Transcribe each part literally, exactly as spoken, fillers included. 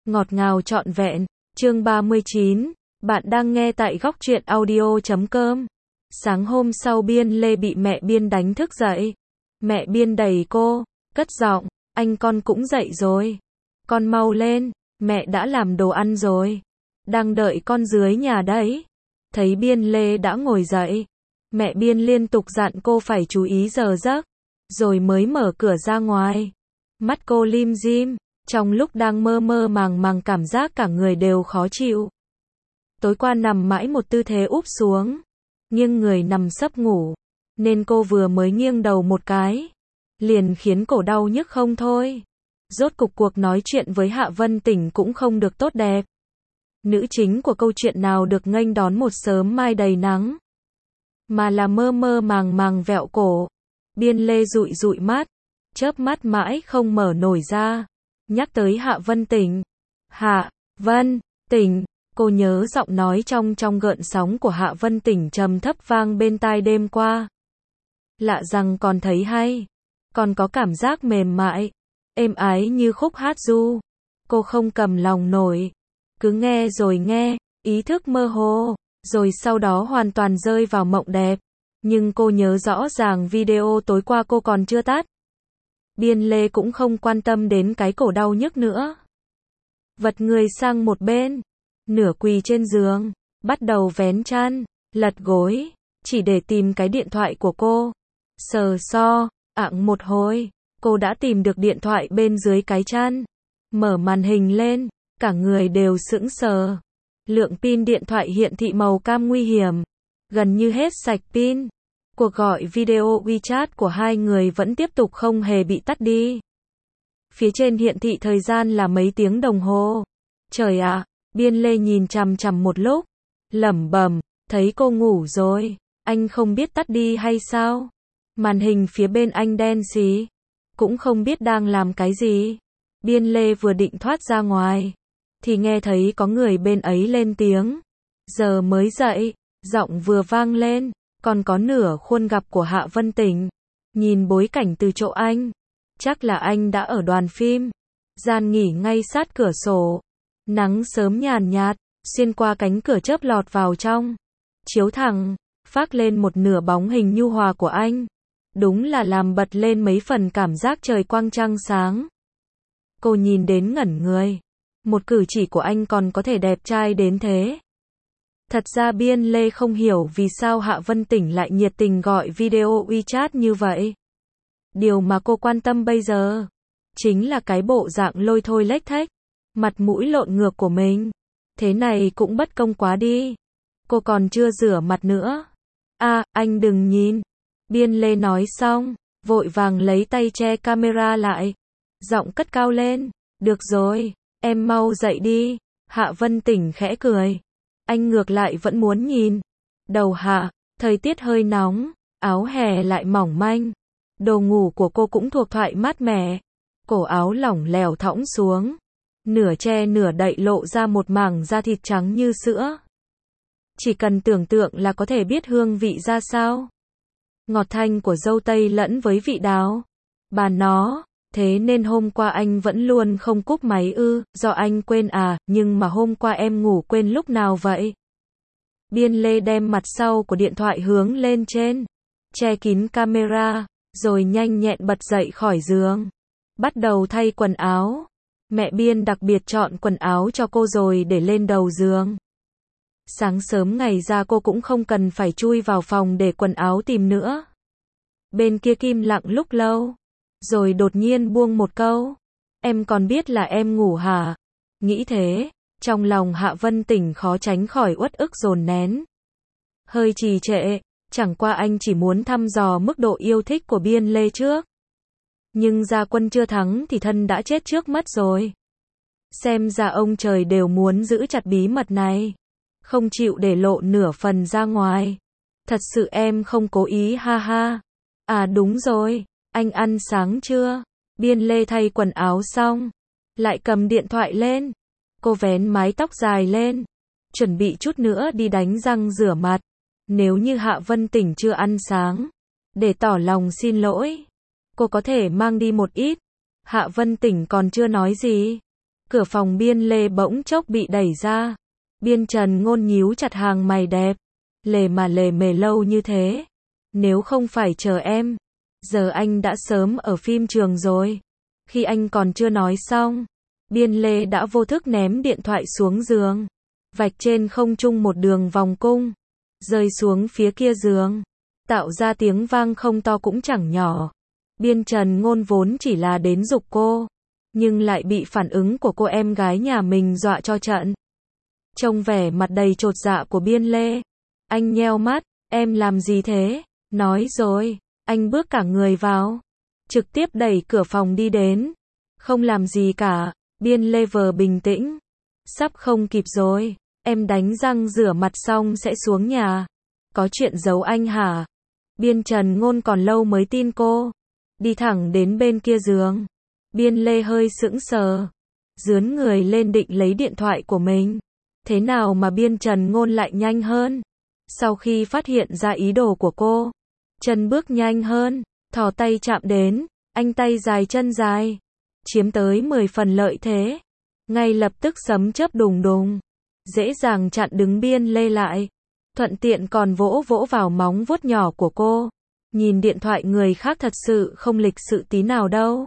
Ngọt ngào trọn vẹn, chương ba mươi chín, bạn đang nghe tại góc truyện audio chấm com. Sáng hôm sau Biên Lê bị mẹ Biên đánh thức dậy. Mẹ Biên đẩy cô, cất giọng, anh con cũng dậy rồi. Con mau lên, mẹ đã làm đồ ăn rồi. Đang đợi con dưới nhà đấy. Thấy Biên Lê đã ngồi dậy. Mẹ Biên liên tục dặn cô phải chú ý giờ giấc. Rồi mới mở cửa ra ngoài. Mắt cô lim dim. Trong lúc đang mơ mơ màng màng cảm giác cả người đều khó chịu. Tối qua nằm mãi một tư thế úp xuống. Nghiêng người nằm sấp ngủ. Nên cô vừa mới nghiêng đầu một cái. Liền khiến cổ đau nhức không thôi. Rốt cục cuộc nói chuyện với Hạ Vân Tỉnh cũng không được tốt đẹp. Nữ chính của câu chuyện nào được nghênh đón một sớm mai đầy nắng. Mà là mơ mơ màng màng vẹo cổ. Biên Lê dụi dụi mắt. Chớp mắt mãi không mở nổi ra. Nhắc tới Hạ Vân Tỉnh. Hạ Vân Tỉnh, cô nhớ giọng nói trong trong gợn sóng của Hạ Vân Tỉnh trầm thấp vang bên tai đêm qua. Lạ rằng còn thấy hay, còn có cảm giác mềm mại, êm ái như khúc hát du. Cô không cầm lòng nổi, cứ nghe rồi nghe, ý thức mơ hồ, rồi sau đó hoàn toàn rơi vào mộng đẹp. Nhưng cô nhớ rõ ràng video tối qua cô còn chưa tắt. Biên Lê cũng không quan tâm đến cái cổ đau nhức nữa. Vật người sang một bên, nửa quỳ trên giường, bắt đầu vén chăn, lật gối, chỉ để tìm cái điện thoại của cô. Sờ so, ạng một hồi, cô đã tìm được điện thoại bên dưới cái chăn. Mở màn hình lên, cả người đều sững sờ. Lượng pin điện thoại hiện thị màu cam nguy hiểm, gần như hết sạch pin. Cuộc gọi video WeChat của hai người vẫn tiếp tục không hề bị tắt đi. Phía trên hiện thị thời gian là mấy tiếng đồng hồ. Trời ạ, Biên Lê nhìn chằm chằm một lúc, lẩm bẩm, thấy cô ngủ rồi, anh không biết tắt đi hay sao? Màn hình phía bên anh đen xí, cũng không biết đang làm cái gì. Biên Lê vừa định thoát ra ngoài, thì nghe thấy có người bên ấy lên tiếng. Giờ mới dậy, giọng vừa vang lên. Còn có nửa khuôn gặp của Hạ Vân Tỉnh. Nhìn bối cảnh từ chỗ anh, chắc là anh đã ở đoàn phim. Gian nghỉ ngay sát cửa sổ. Nắng sớm nhàn nhạt, xuyên qua cánh cửa chớp lọt vào trong. Chiếu thẳng, phác lên một nửa bóng hình nhu hòa của anh. Đúng là làm bật lên mấy phần cảm giác trời quang trăng sáng. Cô nhìn đến ngẩn người. Một cử chỉ của anh còn có thể đẹp trai đến thế. Thật ra Biên Lê không hiểu vì sao Hạ Vân Tỉnh lại nhiệt tình gọi video WeChat như vậy. Điều mà cô quan tâm bây giờ, chính là cái bộ dạng lôi thôi lếch thếch, mặt mũi lộn ngược của mình. Thế này cũng bất công quá đi. Cô còn chưa rửa mặt nữa. À, anh đừng nhìn. Biên Lê nói xong, vội vàng lấy tay che camera lại. Giọng cất cao lên. Được rồi, em mau dậy đi. Hạ Vân Tỉnh khẽ cười. Anh ngược lại vẫn muốn nhìn. Đầu hạ, thời tiết hơi nóng, áo hè lại mỏng manh. Đồ ngủ của cô cũng thuộc thoại mát mẻ. Cổ áo lỏng lẻo thõng xuống. Nửa che nửa đậy lộ ra một mảng da thịt trắng như sữa. Chỉ cần tưởng tượng là có thể biết hương vị ra sao. Ngọt thanh của dâu tây lẫn với vị đào. Bà nó, thế nên hôm qua anh vẫn luôn không cúp máy ư, do anh quên à, nhưng mà hôm qua em ngủ quên lúc nào vậy? Biên Lê đem mặt sau của điện thoại hướng lên trên, che kín camera, rồi nhanh nhẹn bật dậy khỏi giường. Bắt đầu thay quần áo. Mẹ Biên đặc biệt chọn quần áo cho cô rồi để lên đầu giường. Sáng sớm ngày ra cô cũng không cần phải chui vào phòng để quần áo tìm nữa. Bên kia im lặng lúc lâu. Rồi đột nhiên buông một câu. Em còn biết là em ngủ hả? Nghĩ thế, trong lòng Hạ Vân Tỉnh khó tránh khỏi uất ức dồn nén. Hơi trì trệ, chẳng qua anh chỉ muốn thăm dò mức độ yêu thích của Biên Lê trước. Nhưng ra quân chưa thắng thì thân đã chết trước mất rồi. Xem ra ông trời đều muốn giữ chặt bí mật này. Không chịu để lộ nửa phần ra ngoài. Thật sự em không cố ý ha ha. À đúng rồi. Anh ăn sáng chưa? Biên Lê thay quần áo xong, lại cầm điện thoại lên. Cô vén mái tóc dài lên, chuẩn bị chút nữa đi đánh răng rửa mặt. Nếu như Hạ Vân Tỉnh chưa ăn sáng, để tỏ lòng xin lỗi, cô có thể mang đi một ít. Hạ Vân Tỉnh còn chưa nói gì, Cửa phòng Biên Lê bỗng chốc bị đẩy ra. Biên Trần Ngôn nhíu chặt hàng mày đẹp. Lề mà lề mề lâu như thế. Nếu không phải chờ em, giờ anh đã sớm ở phim trường rồi. Khi anh còn chưa nói xong, Biên Lê đã vô thức ném điện thoại xuống giường. Vạch trên không trung một đường vòng cung, rơi xuống phía kia giường, tạo ra tiếng vang không to cũng chẳng nhỏ. Biên Trần Ngôn vốn chỉ là đến giục cô, nhưng lại bị phản ứng của cô em gái nhà mình dọa cho trận. Trông vẻ mặt đầy chột dạ của Biên Lê, anh nheo mắt, em làm gì thế? Nói rồi, anh bước cả người vào, trực tiếp đẩy cửa phòng đi đến. Không làm gì cả, Biên Lê vờ bình tĩnh. Sắp không kịp rồi, em đánh răng rửa mặt xong sẽ xuống nhà. Có chuyện giấu anh hả? Biên Trần Ngôn còn lâu mới tin cô. Đi thẳng đến bên kia giường. Biên Lê hơi sững sờ, dướn người lên định lấy điện thoại của mình. Thế nào mà Biên Trần Ngôn lại nhanh hơn? Sau khi phát hiện ra ý đồ của cô, chân bước nhanh hơn, thò tay chạm đến, anh tay dài chân dài, chiếm tới mười phần lợi thế. Ngay lập tức sấm chớp đùng đùng, dễ dàng chặn đứng Biên Lê lại, thuận tiện còn vỗ vỗ vào móng vuốt nhỏ của cô. Nhìn điện thoại người khác thật sự không lịch sự tí nào đâu.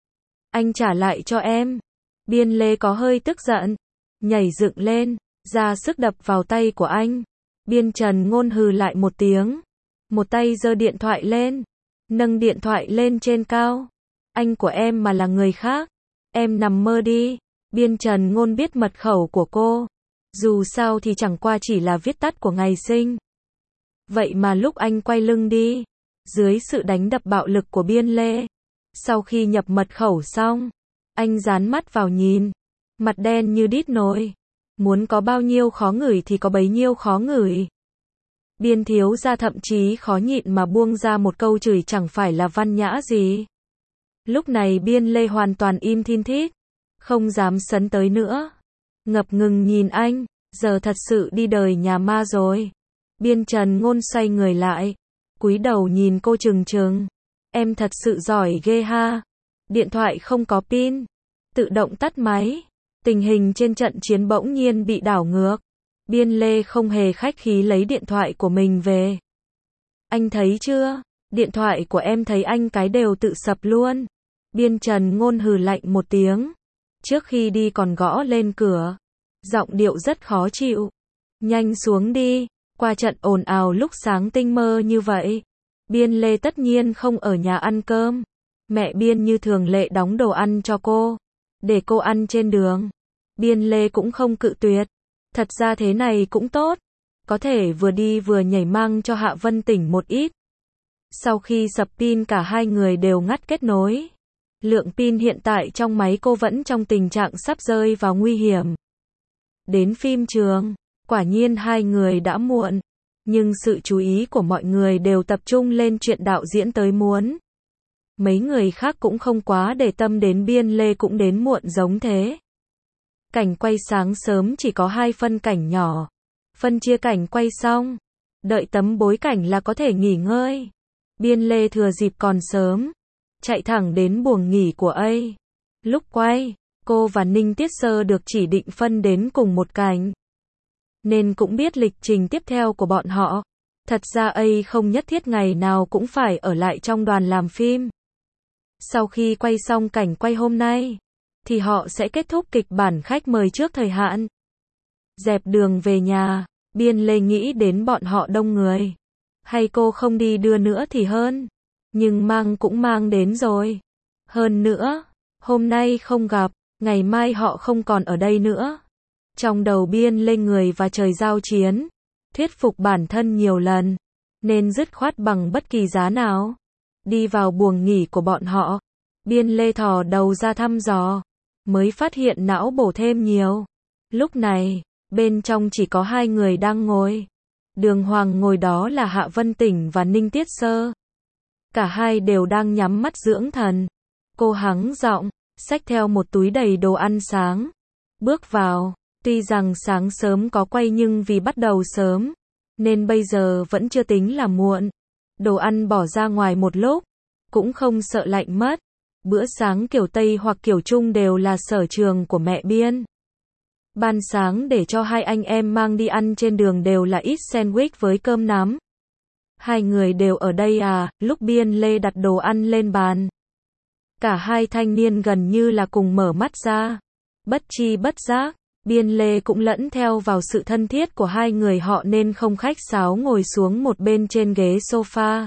Anh trả lại cho em. Biên Lê có hơi tức giận, nhảy dựng lên, ra sức đập vào tay của anh. Biên Trần Ngôn hừ lại một tiếng, một tay giơ điện thoại lên, nâng điện thoại lên trên cao. Anh của em mà là người khác, em nằm mơ đi. Biên Trần Ngôn biết mật khẩu của cô, dù sao thì chẳng qua chỉ là viết tắt của ngày sinh. Vậy mà lúc anh quay lưng đi, dưới sự đánh đập bạo lực của Biên Lê, sau khi nhập mật khẩu xong, anh dán mắt vào nhìn, mặt đen như đít nồi. Muốn có bao nhiêu khó ngửi thì có bấy nhiêu khó ngửi. Biên thiếu gia thậm chí khó nhịn mà buông ra một câu chửi chẳng phải là văn nhã gì. Lúc này Biên Lê hoàn toàn im thin thít, không dám sấn tới nữa. Ngập ngừng nhìn anh, giờ thật sự đi đời nhà ma rồi. Biên Trần Ngôn xoay người lại, cúi đầu nhìn cô trừng trừng. Em thật sự giỏi ghê ha. Điện thoại không có pin, tự động tắt máy. Tình hình trên trận chiến bỗng nhiên bị đảo ngược. Biên Lê không hề khách khí lấy điện thoại của mình về. Anh thấy chưa? Điện thoại của em thấy anh cái đều tự sập luôn. Biên Trần Ngôn hừ lạnh một tiếng. Trước khi đi còn gõ lên cửa. Giọng điệu rất khó chịu. Nhanh xuống đi. Qua trận ồn ào lúc sáng tinh mơ như vậy. Biên Lê tất nhiên không ở nhà ăn cơm. Mẹ Biên như thường lệ đóng đồ ăn cho cô, để cô ăn trên đường. Biên Lê cũng không cự tuyệt. Thật ra thế này cũng tốt. Có thể vừa đi vừa nhảy mang cho Hạ Vân tỉnh một ít. Sau khi sập pin cả hai người đều ngắt kết nối. Lượng pin hiện tại trong máy cô vẫn trong tình trạng sắp rơi vào nguy hiểm. Đến phim trường, quả nhiên hai người đã muộn. Nhưng sự chú ý của mọi người đều tập trung lên chuyện đạo diễn tới muốn. Mấy người khác cũng không quá để tâm đến Biên Lê cũng đến muộn giống thế. Cảnh quay sáng sớm chỉ có hai phân cảnh nhỏ. Phân chia cảnh quay xong, đợi tấm bối cảnh là có thể nghỉ ngơi. Biên Lê thừa dịp còn sớm, chạy thẳng đến buồng nghỉ của A. Lúc quay, cô và Ninh Tiết Sơ được chỉ định phân đến cùng một cảnh, nên cũng biết lịch trình tiếp theo của bọn họ. Thật ra A không nhất thiết ngày nào cũng phải ở lại trong đoàn làm phim. Sau khi quay xong cảnh quay hôm nay, thì họ sẽ kết thúc kịch bản khách mời trước thời hạn. Dẹp đường về nhà, Biên Lê nghĩ đến bọn họ đông người. Hay cô không đi đưa nữa thì hơn. Nhưng mang cũng mang đến rồi. Hơn nữa, hôm nay không gặp, ngày mai họ không còn ở đây nữa. Trong đầu Biên Lê người và trời giao chiến, thuyết phục bản thân nhiều lần, nên dứt khoát bằng bất kỳ giá nào. Đi vào buồng nghỉ của bọn họ, Biên Lê thò đầu ra thăm dò, mới phát hiện não bổ thêm nhiều. Lúc này, bên trong chỉ có hai người đang ngồi. Đường hoàng ngồi đó là Hạ Vân Tỉnh và Ninh Tiết Sơ. Cả hai đều đang nhắm mắt dưỡng thần. Cô hắng giọng, xách theo một túi đầy đồ ăn sáng. Bước vào, tuy rằng sáng sớm có quay nhưng vì bắt đầu sớm, nên bây giờ vẫn chưa tính là muộn. Đồ ăn bỏ ra ngoài một lúc, cũng không sợ lạnh mất. Bữa sáng kiểu Tây hoặc kiểu Trung đều là sở trường của mẹ Biên. Ban sáng để cho hai anh em mang đi ăn trên đường đều là ít sandwich với cơm nắm. Hai người đều ở đây à, lúc Biên Lê đặt đồ ăn lên bàn. Cả hai thanh niên gần như là cùng mở mắt ra. Bất chi bất giác, Biên Lê cũng lẫn theo vào sự thân thiết của hai người họ nên không khách sáo ngồi xuống một bên trên ghế sofa.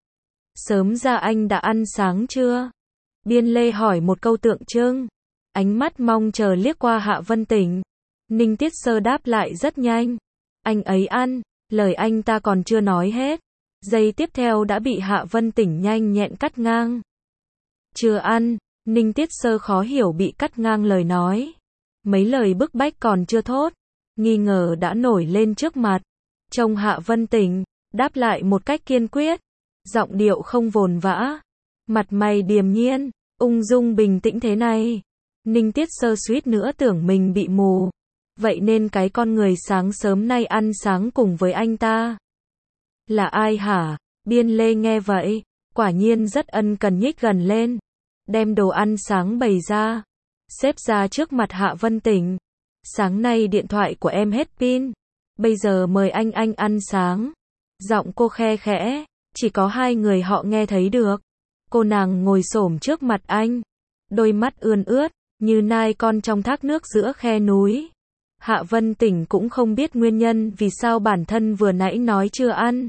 Sớm ra anh đã ăn sáng chưa? Biên Lê hỏi một câu tượng trưng. Ánh mắt mong chờ liếc qua Hạ Vân Tỉnh. Ninh Tiết Sơ đáp lại rất nhanh. Anh ấy ăn, lời anh ta còn chưa nói hết. Giây tiếp theo đã bị Hạ Vân Tỉnh nhanh nhẹn cắt ngang. Chưa ăn, Ninh Tiết Sơ khó hiểu bị cắt ngang lời nói. Mấy lời bức bách còn chưa thốt. Nghi ngờ đã nổi lên trước mặt. Trông Hạ Vân Tỉnh, đáp lại một cách kiên quyết. Giọng điệu không vồn vã. Mặt mày điềm nhiên, ung dung bình tĩnh thế này. Ninh Tiết Sơ suýt nữa tưởng mình bị mù. Vậy nên cái con người sáng sớm nay ăn sáng cùng với anh ta là ai hả? Biên Lê nghe vậy, quả nhiên rất ân cần nhích gần lên. Đem đồ ăn sáng bày ra. Xếp ra trước mặt Hạ Vân Tỉnh. Sáng nay điện thoại của em hết pin. Bây giờ mời anh anh ăn sáng. Giọng cô khe khẽ, chỉ có hai người họ nghe thấy được. Cô nàng ngồi xổm trước mặt anh. Đôi mắt ươn ướt, như nai con trong thác nước giữa khe núi. Hạ Vân Tỉnh cũng không biết nguyên nhân vì sao bản thân vừa nãy nói chưa ăn.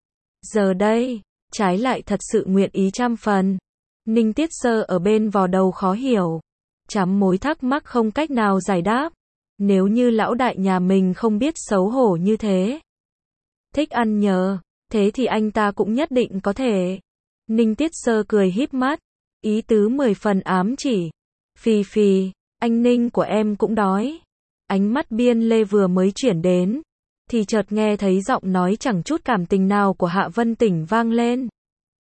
Giờ đây, trái lại thật sự nguyện ý trăm phần. Ninh Tiết Sơ ở bên vò đầu khó hiểu. Chắm mối thắc mắc không cách nào giải đáp. Nếu như lão đại nhà mình không biết xấu hổ như thế. Thích ăn nhờ, thế thì anh ta cũng nhất định có thể. Ninh Tiết Sơ cười híp mắt. Ý tứ mười phần ám chỉ. Phì phì, anh Ninh của em cũng đói. Ánh mắt Biên Lê vừa mới chuyển đến. Thì chợt nghe thấy giọng nói chẳng chút cảm tình nào của Hạ Vân Tỉnh vang lên.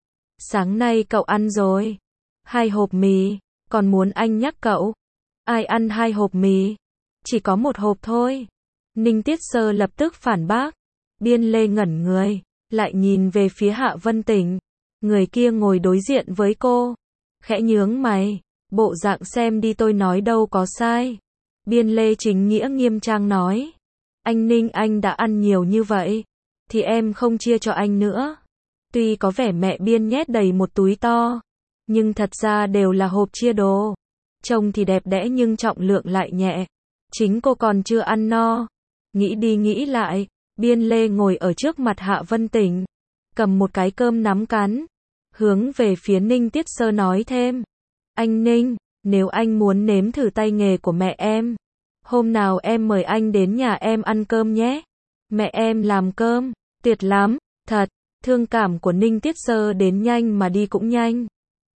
Sáng nay cậu ăn rồi. Hai hộp mì. Còn muốn anh nhắc cậu. Ai ăn hai hộp mì? Chỉ có một hộp thôi. Ninh Tiết Sơ lập tức phản bác. Biên Lê ngẩn người. Lại nhìn về phía Hạ Vân Tỉnh. Người kia ngồi đối diện với cô. Khẽ nhướng mày. Bộ dạng xem đi tôi nói đâu có sai. Biên Lê chính nghĩa nghiêm trang nói. Anh Ninh anh đã ăn nhiều như vậy. Thì em không chia cho anh nữa. Tuy có vẻ mẹ Biên nhét đầy một túi to. Nhưng thật ra đều là hộp chia đồ. Trông thì đẹp đẽ nhưng trọng lượng lại nhẹ. Chính cô còn chưa ăn no. Nghĩ đi nghĩ lại. Biên Lê ngồi ở trước mặt Hạ Vân Tỉnh. Cầm một cái cơm nắm cắn. Hướng về phía Ninh Tiết Sơ nói thêm. Anh Ninh, nếu anh muốn nếm thử tay nghề của mẹ em. Hôm nào em mời anh đến nhà em ăn cơm nhé. Mẹ em làm cơm, tuyệt lắm, thật. Thương cảm của Ninh Tiết Sơ đến nhanh mà đi cũng nhanh.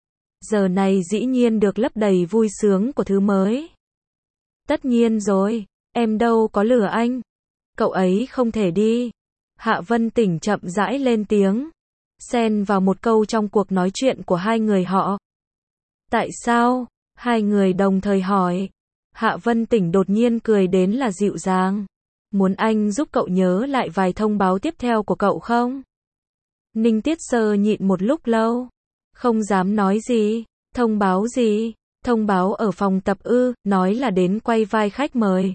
Giờ này dĩ nhiên được lấp đầy vui sướng của thứ mới. Tất nhiên rồi, em đâu có lừa anh. Cậu ấy không thể đi. Hạ Vân Tỉnh chậm rãi lên tiếng. Xen vào một câu trong cuộc nói chuyện của hai người họ. Tại sao? Hai người đồng thời hỏi. Hạ Vân Tỉnh đột nhiên cười đến là dịu dàng. Muốn anh giúp cậu nhớ lại vài thông báo tiếp theo của cậu không? Ninh Tiết Sơ nhịn một lúc lâu. Không dám nói gì. Thông báo gì? Thông báo ở phòng tập ư, nói là đến quay vai khách mời.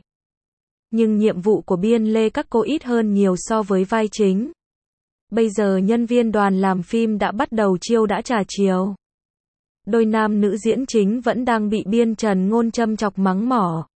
Nhưng nhiệm vụ của Biên Lê các cô ít hơn nhiều so với vai chính. Bây giờ nhân viên đoàn làm phim đã bắt đầu chiêu đã trà chiều. Đôi nam nữ diễn chính vẫn đang bị Biên Trần Ngôn châm chọc mắng mỏ.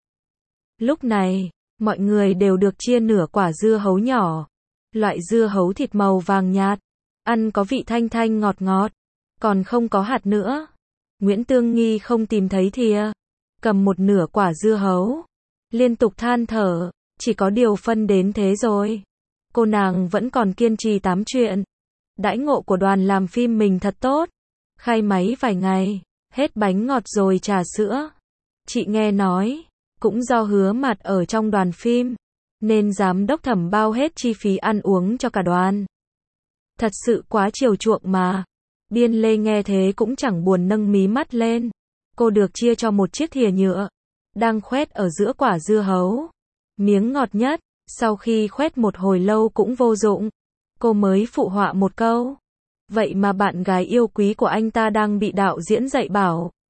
Lúc này, mọi người đều được chia nửa quả dưa hấu nhỏ. Loại dưa hấu thịt màu vàng nhạt. Ăn có vị thanh thanh ngọt ngọt. Còn không có hạt nữa. Nguyễn Tương Nghi không tìm thấy thìa. Cầm một nửa quả dưa hấu. Liên tục than thở. Chỉ có điều phân đến thế rồi. Cô nàng vẫn còn kiên trì tám chuyện. Đãi ngộ của đoàn làm phim mình thật tốt. Khai máy vài ngày. Hết bánh ngọt rồi trà sữa. Chị nghe nói. Cũng do Hứa Mạt ở trong đoàn phim. Nên giám đốc Thẩm bao hết chi phí ăn uống cho cả đoàn. Thật sự quá chiều chuộng mà. Biên Lê nghe thế cũng chẳng buồn nâng mí mắt lên. Cô được chia cho một chiếc thìa nhựa. Đang khoét ở giữa quả dưa hấu. Miếng ngọt nhất. Sau khi khoét một hồi lâu cũng vô dụng. Cô mới phụ họa một câu. Vậy mà bạn gái yêu quý của anh ta đang bị đạo diễn dạy bảo.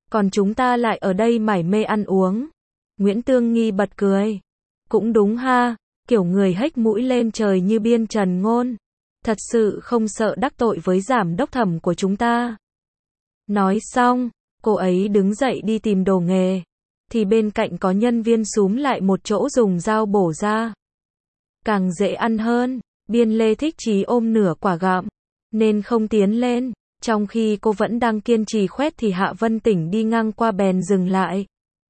Còn chúng ta lại ở đây mải mê ăn uống. Nguyễn Tương Nghi bật cười. Cũng đúng ha, kiểu người hếch mũi lên trời như biên Trần Ngôn. Thật sự không sợ đắc tội với giám đốc thẩm của chúng ta. Nói xong, cô ấy đứng dậy đi tìm đồ nghề. Thì bên cạnh có nhân viên xúm lại một chỗ dùng dao bổ ra. Càng dễ ăn hơn, Biên Lê thích chí ôm nửa quả gặm, nên không tiến lên. Trong khi cô vẫn đang kiên trì khoét thì Hạ Vân Tỉnh đi ngang qua bèn dừng lại.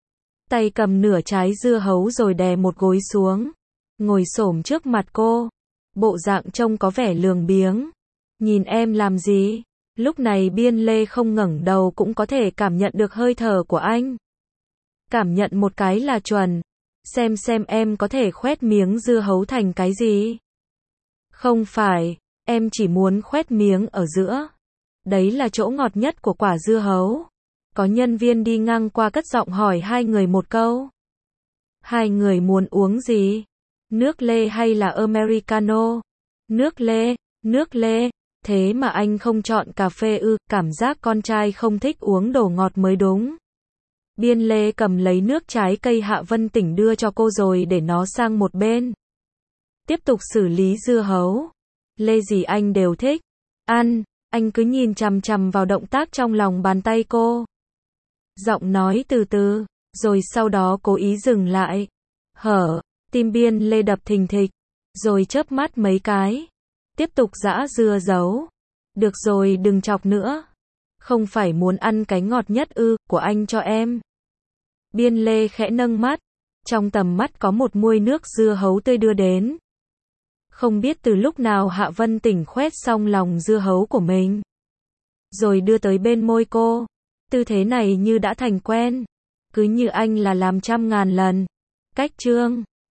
Tay cầm nửa trái dưa hấu rồi đè một gối xuống. Ngồi xổm trước mặt cô. Bộ dạng trông có vẻ lười biếng. Nhìn em làm gì? Lúc này Biên Lê không ngẩng đầu cũng có thể cảm nhận được hơi thở của anh. Cảm nhận một cái là chuẩn. Xem xem em có thể khoét miếng dưa hấu thành cái gì? Không phải, em chỉ muốn khoét miếng ở giữa. Đấy là chỗ ngọt nhất của quả dưa hấu. Có nhân viên đi ngang qua cất giọng hỏi hai người một câu. Hai người muốn uống gì? Nước lê hay là Americano? Nước lê, nước lê. Thế mà anh không chọn cà phê ư? Cảm giác con trai không thích uống đồ ngọt mới đúng. Biên Lê cầm lấy nước trái cây Hạ Vân Tỉnh đưa cho cô rồi để nó sang một bên. Tiếp tục xử lý dưa hấu. Lê gì anh đều thích. Ăn, anh cứ nhìn chằm chằm vào động tác trong lòng bàn tay cô. Giọng nói từ từ, rồi sau đó cố ý dừng lại. Hở, tim Biên Lê đập thình thịch, rồi chớp mắt mấy cái. Tiếp tục giã dưa hấu. Được rồi, đừng chọc nữa. Không phải muốn ăn cái ngọt nhất ư, của anh cho em. Biên Lê khẽ nâng mắt. Trong tầm mắt có một muôi nước dưa hấu tươi đưa đến. Không biết từ lúc nào Hạ Vân Tỉnh khoét xong lòng dưa hấu của mình. Rồi đưa tới bên môi cô. Tư thế này như đã thành quen. Cứ như anh là làm trăm ngàn lần. Cách chương